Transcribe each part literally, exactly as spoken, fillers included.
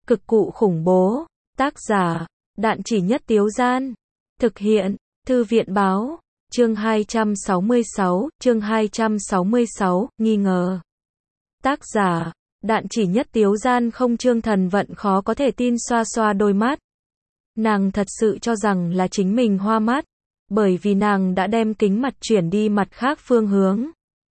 Cực cụ khủng bố. Tác giả, Đạn Chỉ Nhất Tiếu Gian. Thực hiện, Thư viện báo. Chương hai trăm sáu mươi sáu, chương hai trăm sáu mươi sáu, nghi ngờ. Tác giả, Đạn Chỉ Nhất Tiếu Gian. Không, Chương Thần Vận khó có thể tin xoa xoa đôi mắt. Nàng thật sự cho rằng là chính mình hoa mắt, bởi vì nàng đã đem kính mặt chuyển đi mặt khác phương hướng.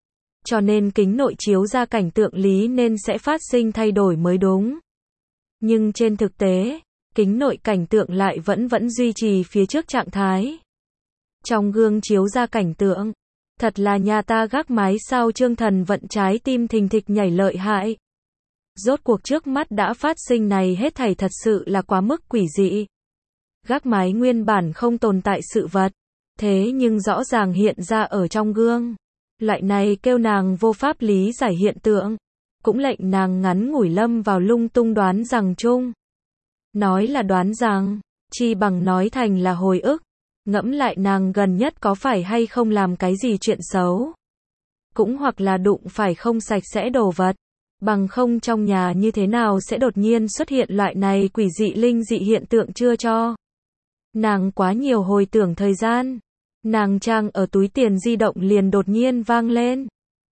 Cho nên kính nội chiếu ra cảnh tượng lý nên sẽ phát sinh thay đổi mới đúng. Nhưng trên thực tế, kính nội cảnh tượng lại vẫn vẫn duy trì phía trước trạng thái. Trong gương chiếu ra cảnh tượng, thật là nhà ta gác mái sao? Chương Thần Vận trái tim thình thịch nhảy lợi hại. Rốt cuộc trước mắt đã phát sinh này hết thảy thật sự là quá mức quỷ dị. Gác mái nguyên bản không tồn tại sự vật, thế nhưng rõ ràng hiện ra ở trong gương. Loại này kêu nàng vô pháp lý giải hiện tượng, cũng lệnh nàng ngắn ngủi lâm vào lung tung đoán rằng chung. Nói là đoán rằng, chi bằng nói thành là hồi ức. Ngẫm lại nàng gần nhất có phải hay không làm cái gì chuyện xấu. Cũng hoặc là đụng phải không sạch sẽ đồ vật. Bằng không trong nhà như thế nào sẽ đột nhiên xuất hiện loại này quỷ dị linh dị hiện tượng chưa cho. Nàng quá nhiều hồi tưởng thời gian. Nàng trang ở túi tiền di động liền đột nhiên vang lên.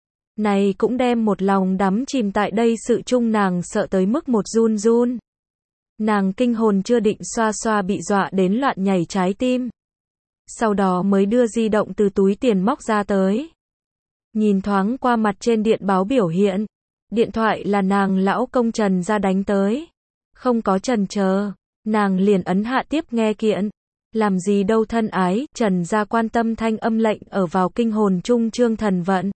Này cũng đem một lòng đắm chìm tại đây sự chung, nàng sợ tới mức một run run. Nàng kinh hồn chưa định xoa xoa bị dọa đến loạn nhảy trái tim. Sau đó mới đưa di động từ túi tiền móc ra tới. Nhìn thoáng qua mặt trên điện báo biểu hiện. Điện thoại là nàng lão công Trần gia đánh tới. Không có chần chờ, nàng liền ấn hạ tiếp nghe kiện. Làm gì đâu thân ái, Trần gia quan tâm thanh âm lệnh ở vào kinh hồn chung Chương Thần Vận.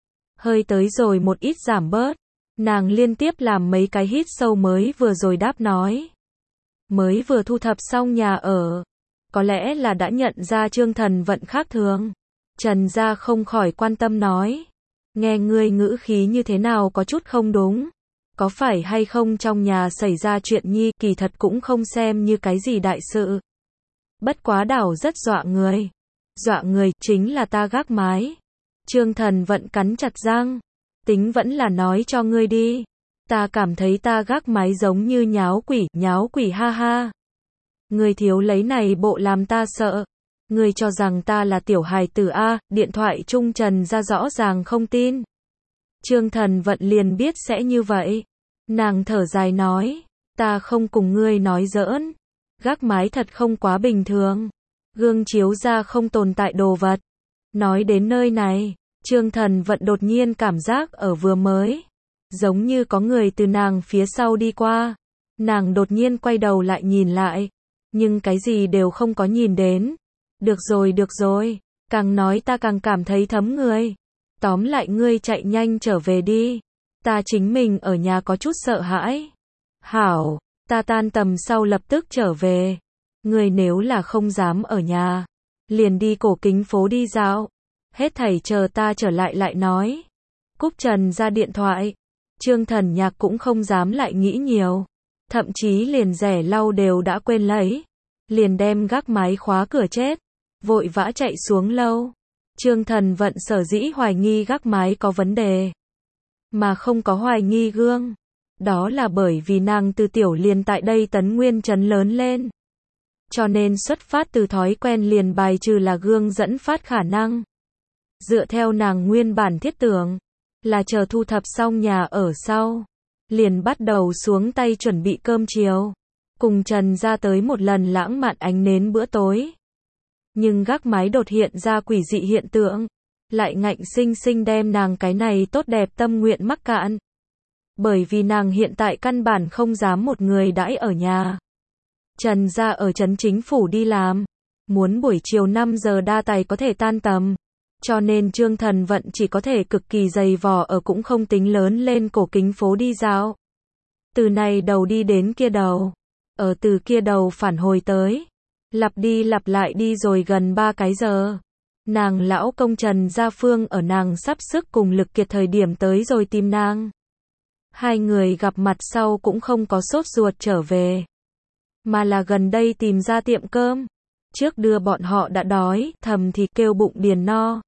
Hơi tới rồi một ít giảm bớt. Nàng liên tiếp làm mấy cái hít sâu mới vừa rồi đáp nói. Mới vừa thu thập xong nhà ở. Có lẽ là đã nhận ra Chương Thần Vận khác thường. Trần gia không khỏi quan tâm nói. Nghe ngươi ngữ khí như thế nào có chút không đúng. Có phải hay không trong nhà xảy ra chuyện nhi? Kỳ thật cũng không xem như cái gì đại sự. Bất quá đảo rất dọa người. Dọa người chính là ta gác mái. Chương Thần Vận cắn chặt răng. Tính vẫn là nói cho ngươi đi. Ta cảm thấy ta gác mái giống như nháo quỷ, nháo quỷ ha ha. Ngươi thiếu lấy này bộ làm ta sợ. Ngươi cho rằng ta là tiểu hài tử a? Điện thoại chung Trần ra rõ ràng không tin. Chương Thần Vận liền biết sẽ như vậy. Nàng thở dài nói. Ta không cùng ngươi nói giỡn. Gác mái thật không quá bình thường. Gương chiếu ra không tồn tại đồ vật. Nói đến nơi này, Chương Thần Vận đột nhiên cảm giác ở vừa mới. Giống như có người từ nàng phía sau đi qua. Nàng đột nhiên quay đầu lại nhìn lại. Nhưng cái gì đều không có nhìn đến. Được rồi được rồi. Càng nói ta càng cảm thấy thấm người. Tóm lại ngươi chạy nhanh trở về đi. Ta chính mình ở nhà có chút sợ hãi. Hảo, ta tan tầm sau lập tức trở về. Ngươi nếu là không dám ở nhà, liền đi cổ kính phố đi dạo. Hết thảy chờ ta trở lại lại nói. Cúp Trần ra điện thoại. Chương Thần Nhạc cũng không dám lại nghĩ nhiều. Thậm chí liền rẻ lau đều đã quên lấy. Liền đem gác mái khóa cửa chết. Vội vã chạy xuống lâu. Chương Thần Vận sở dĩ hoài nghi gác mái có vấn đề. Mà không có hoài nghi gương. Đó là bởi vì nàng từ tiểu liền tại đây Tấn Nguyên trấn lớn lên. Cho nên xuất phát từ thói quen liền bài trừ là gương dẫn phát khả năng. Dựa theo nàng nguyên bản thiết tưởng. Là chờ thu thập xong nhà ở sau. Liền bắt đầu xuống tay chuẩn bị cơm chiều. Cùng Trần ra tới một lần lãng mạn ánh nến bữa tối. Nhưng gác mái đột hiện ra quỷ dị hiện tượng. Lại ngạnh sinh sinh đem nàng cái này tốt đẹp tâm nguyện mắc cạn. Bởi vì nàng hiện tại căn bản không dám một người đãi ở nhà. Trần ra ở trấn chính phủ đi làm. Muốn buổi chiều năm giờ đa tài có thể tan tầm. Cho nên Chương Thần Vận chỉ có thể cực kỳ dày vò ở cũng không tính lớn lên cổ kính phố đi dạo. Từ này đầu đi đến kia đầu. Ở từ kia đầu phản hồi tới. Lặp đi lặp lại đi rồi gần ba cái giờ. Nàng lão công Trần Gia Phương ở nàng sắp sức cùng lực kiệt thời điểm tới rồi tìm nàng. Hai người gặp mặt sau cũng không có sốt ruột trở về. Mà là gần đây tìm ra tiệm cơm. Trước đưa bọn họ đã đói, thầm thì kêu bụng điền no.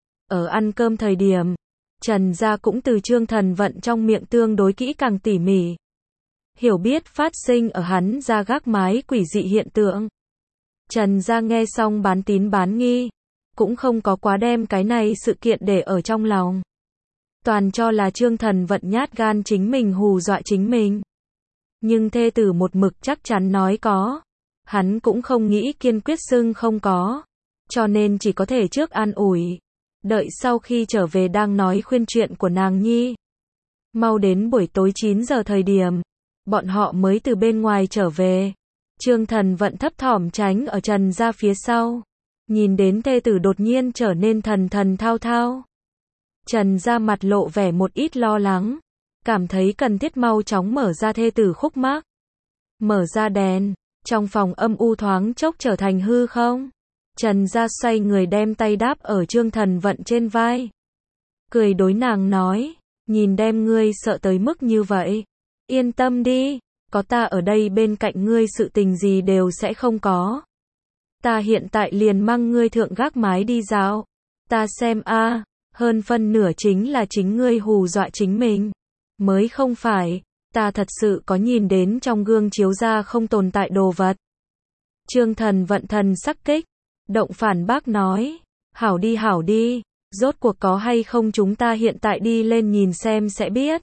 Ở ăn cơm thời điểm, Trần Gia cũng từ Chương Thần Vận trong miệng tương đối kỹ càng tỉ mỉ. hiểu biết phát sinh ở hắn ra gác mái quỷ dị hiện tượng. Trần Gia nghe xong bán tín bán nghi, cũng không có quá đem cái này sự kiện để ở trong lòng. Toàn cho là Trương Thần Vận nhát gan chính mình hù dọa chính mình. Nhưng thê tử một mực chắc chắn nói có. Hắn cũng không nghĩ kiên quyết xưng không có. Cho nên chỉ có thể trước an ủi. Đợi sau khi trở về đang nói khuyên chuyện của nàng nhi. Mau đến buổi tối chín giờ thời điểm, bọn họ mới từ bên ngoài trở về. Trương Thần Vận thấp thỏm tránh ở Trần Gia phía sau. Nhìn đến thê tử đột nhiên trở nên thần thần thao thao. Trần Gia mặt lộ vẻ một ít lo lắng. Cảm thấy cần thiết mau chóng mở ra thê tử khúc mắc. Mở ra đèn. Trong phòng âm u thoáng chốc trở thành hư không. Trần Gia xoay người đem tay đáp ở Trương Thần Vận trên vai. Cười đối nàng nói. Nhìn đem ngươi sợ tới mức như vậy. Yên tâm đi. Có ta ở đây bên cạnh ngươi sự tình gì đều sẽ không có. Ta hiện tại liền mang ngươi thượng gác mái đi dạo. Ta xem a à, hơn phân nửa chính là chính ngươi hù dọa chính mình. Mới không phải. Ta thật sự có nhìn đến trong gương chiếu ra không tồn tại đồ vật. Trương Thần Vận thần sắc kích. Động phản bác nói. Hảo đi hảo đi. Rốt cuộc có hay không chúng ta hiện tại đi lên nhìn xem sẽ biết.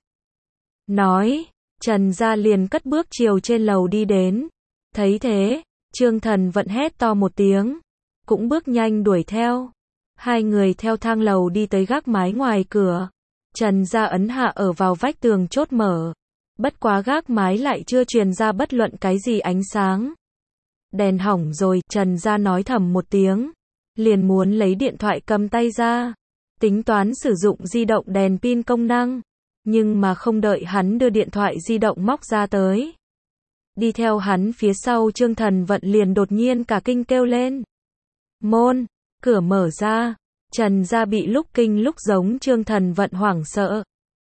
Nói. Trần Gia liền cất bước chiều trên lầu đi đến. Thấy thế. Trương Thần Vận hét to một tiếng. Cũng bước nhanh đuổi theo. Hai người theo thang lầu đi tới gác mái ngoài cửa. Trần Gia ấn hạ ở vào vách tường chốt mở. Bất quá gác mái lại chưa truyền ra bất luận cái gì ánh sáng. Đèn hỏng rồi, Trần Gia nói thầm một tiếng. Liền muốn lấy điện thoại cầm tay ra. Tính toán sử dụng di động đèn pin công năng. Nhưng mà không đợi hắn đưa điện thoại di động móc ra tới. Đi theo hắn phía sau Trương Thần Vận liền đột nhiên cả kinh kêu lên. Môn, cửa mở ra. Trần Gia bị lúc kinh lúc giống Trương Thần Vận hoảng sợ.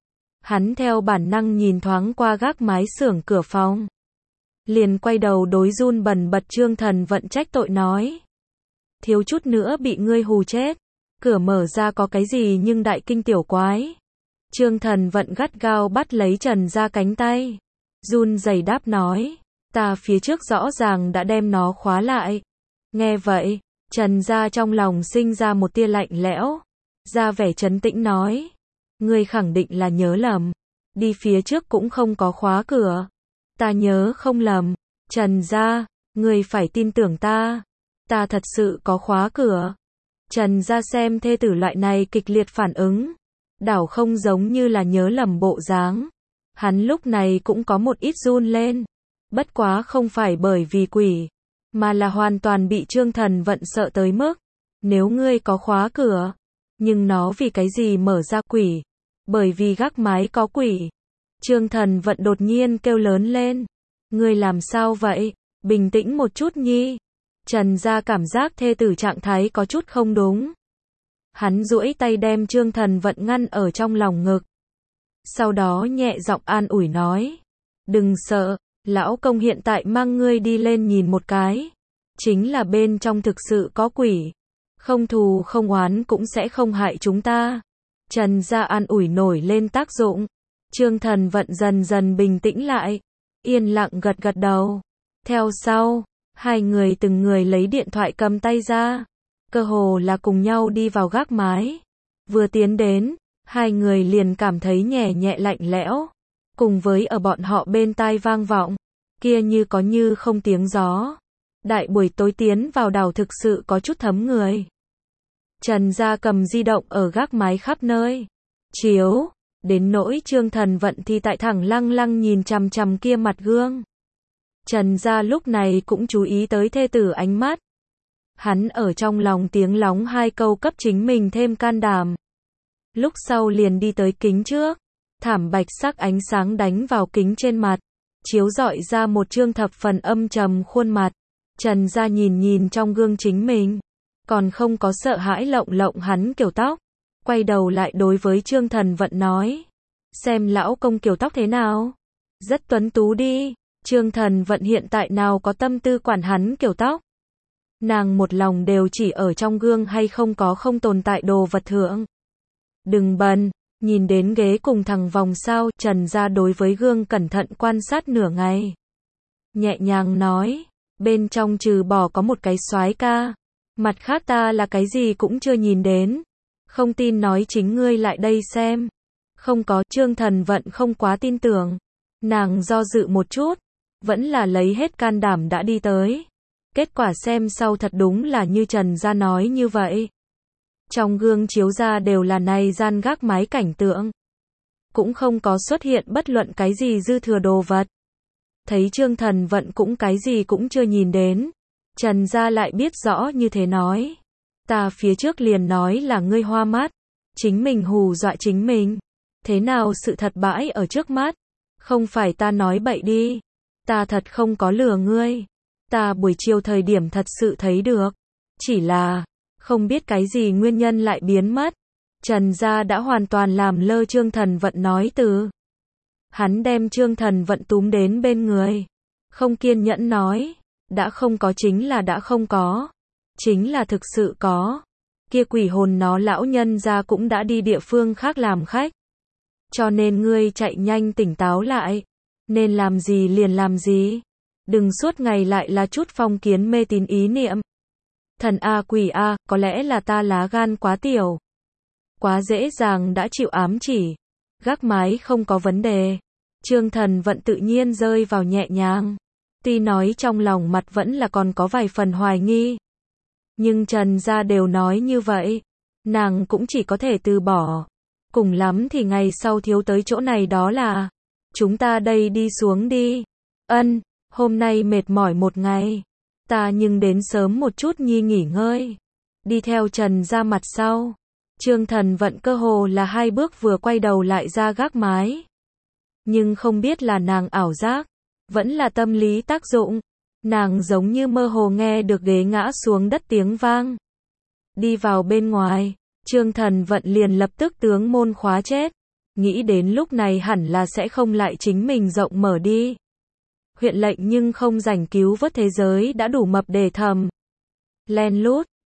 Hắn theo bản năng nhìn thoáng qua gác mái xưởng cửa phòng. Liền quay đầu đối run bần bật Trương Thần Vận trách tội nói. Thiếu chút nữa bị ngươi hù chết. Cửa mở ra có cái gì nhưng đại kinh tiểu quái. Trương Thần Vận gắt gao bắt lấy Trần Gia cánh tay. Run rẩy đáp nói. Ta phía trước rõ ràng đã đem nó khóa lại. Nghe vậy, Trần Gia trong lòng sinh ra một tia lạnh lẽo. Ra vẻ trấn tĩnh nói. Ngươi khẳng định là nhớ lầm. Đi phía trước cũng không có khóa cửa. Ta nhớ không lầm. Trần Gia, ngươi phải tin tưởng ta. Ta thật sự có khóa cửa. Trần Gia xem thê tử loại này kịch liệt phản ứng. Đảo không giống như là nhớ lầm bộ dáng. Hắn lúc này cũng có một ít run lên. Bất quá không phải bởi vì quỷ. Mà là hoàn toàn bị Trương Thần Vận sợ tới mức. Nếu ngươi có khóa cửa. Nhưng nó vì cái gì mở ra quỷ? Bởi vì gác mái có quỷ. Trương Thần Vận đột nhiên kêu lớn lên. Ngươi làm sao vậy? Bình tĩnh một chút nhi. Trần Gia cảm giác thê tử trạng thái có chút không đúng. Hắn duỗi tay đem Trương Thần Vận ngăn ở trong lòng ngực. Sau đó nhẹ giọng an ủi nói. Đừng sợ, lão công hiện tại mang ngươi đi lên nhìn một cái. Chính là bên trong thực sự có quỷ. Không thù không oán cũng sẽ không hại chúng ta. Trần Gia an ủi nổi lên tác dụng. Trương Thần Vận dần dần bình tĩnh lại. Yên lặng gật gật đầu. Theo sau, hai người từng người lấy điện thoại cầm tay ra. Cơ hồ là cùng nhau đi vào gác mái. Vừa tiến đến, hai người liền cảm thấy nhẹ nhẹ lạnh lẽo. Cùng với ở bọn họ bên tai vang vọng. Kia như có như không tiếng gió. Đại buổi tối tiến vào đảo thực sự có chút thấm người. Trần Gia cầm di động ở gác mái khắp nơi. Chiếu. Đến nỗi Trương Thần Vận thì tại thẳng lăng lăng nhìn chằm chằm kia mặt gương. Trần Gia lúc này cũng chú ý tới thê tử ánh mắt. Hắn ở trong lòng tiếng lóng hai câu cấp chính mình thêm can đảm. Lúc sau liền đi tới kính trước. Thảm bạch sắc ánh sáng đánh vào kính trên mặt. Chiếu rọi ra một trương thập phần âm trầm khuôn mặt. Trần Gia nhìn nhìn trong gương chính mình. Còn không có sợ hãi lộng lộng hắn kiểu tóc. Quay đầu lại đối với Trương Thần Vận nói. Xem lão công kiểu tóc thế nào? Rất tuấn tú đi. Trương Thần Vận hiện tại nào có tâm tư quản hắn kiểu tóc. Nàng một lòng đều chỉ ở trong gương hay không có không tồn tại đồ vật thượng. Đừng bần, Nhìn đến ghế cùng thằng vòng sao, Trần Gia đối với gương cẩn thận quan sát nửa ngày. Nhẹ nhàng nói, bên trong trừ bỏ có một cái soái ca, mặt khác ta là cái gì cũng chưa nhìn đến. Không tin nói chính ngươi lại đây xem. Không có, Trương Thần Vận không quá tin tưởng. Nàng do dự một chút, vẫn là lấy hết can đảm đã đi tới. Kết quả xem sau thật đúng là như Trần Gia nói như vậy. Trong gương chiếu ra đều là này gian gác mái cảnh tượng. Cũng không có xuất hiện bất luận cái gì dư thừa đồ vật. Thấy Trương Thần Vận cũng cái gì cũng chưa nhìn đến. Trần Gia lại biết rõ như thế nói. Ta phía trước liền nói là ngươi hoa mắt. Chính mình hù dọa chính mình. Thế nào sự thật bãi ở trước mắt. Không phải ta nói bậy đi. Ta thật không có lừa ngươi. Ta buổi chiều thời điểm thật sự thấy được. Chỉ là, không biết cái gì nguyên nhân lại biến mất. Trần Gia đã hoàn toàn làm lơ Trương Thần Vận nói từ. Hắn đem Trương Thần Vận túm đến bên người. Không kiên nhẫn nói. Đã không có chính là đã không có. Chính là thực sự có. Kia quỷ hồn nó lão nhân gia cũng đã đi địa phương khác làm khách. Cho nên ngươi chạy nhanh tỉnh táo lại. Nên làm gì liền làm gì. Đừng suốt ngày lại là chút phong kiến mê tín ý niệm. Thần A quỷ A, có lẽ là ta lá gan quá tiểu. Quá dễ dàng đã chịu ám chỉ. Gác mái không có vấn đề. Trương Thần Vận tự nhiên rơi vào nhẹ nhàng. Tuy nói trong lòng mặt vẫn là còn có vài phần hoài nghi. Nhưng Trần Gia đều nói như vậy. Nàng cũng chỉ có thể từ bỏ. Cùng lắm thì ngày sau thiếu tới chỗ này đó là. Chúng ta đây đi xuống đi. Ân, hôm nay mệt mỏi một ngày. Ta nhưng đến sớm một chút nhi nghỉ ngơi. Đi theo Trần Gia mặt sau. Trương Thần Vận cơ hồ là hai bước vừa quay đầu lại ra gác mái. Nhưng không biết là nàng ảo giác. Vẫn là tâm lý tác dụng. Nàng giống như mơ hồ nghe được ghế ngã xuống đất tiếng vang. Đi vào bên ngoài. Trương Thần Vận liền lập tức tướng môn khóa chết. Nghĩ đến lúc này hẳn là sẽ không lại chính mình rộng mở đi. Huyện lệnh nhưng không rảnh cứu vớt thế giới đã đủ mập để thầm. Len lút,